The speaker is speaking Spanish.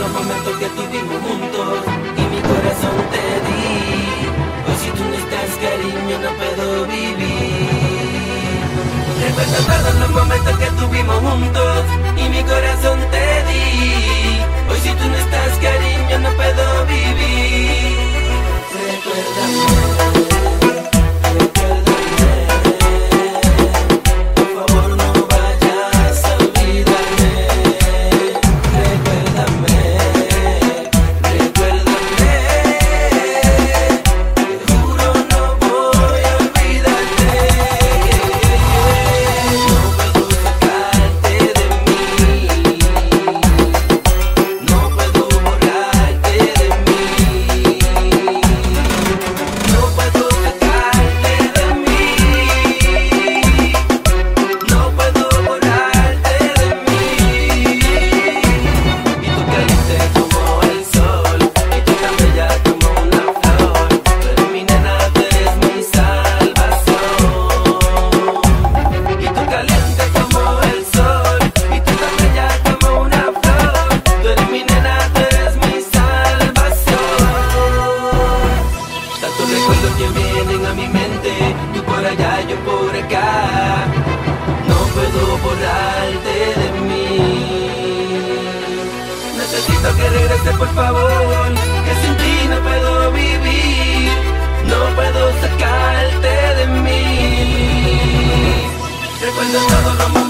los momentos que tuvimos juntos y mi corazón te di. Hoy si tú no estás, cariño, no puedo vivir. Recuerdo todos los momentos que tuvimos juntos y mi corazón te di. Hoy si tú no estás, cariño, no puedo vivir. Recuérdame. Que vienen a mi mente, tú por allá, yo por acá. No puedo borrarte de mí. Necesito que regreses, por favor, que sin ti no puedo vivir. No puedo sacarte de mí. Recuerdo todos los momentos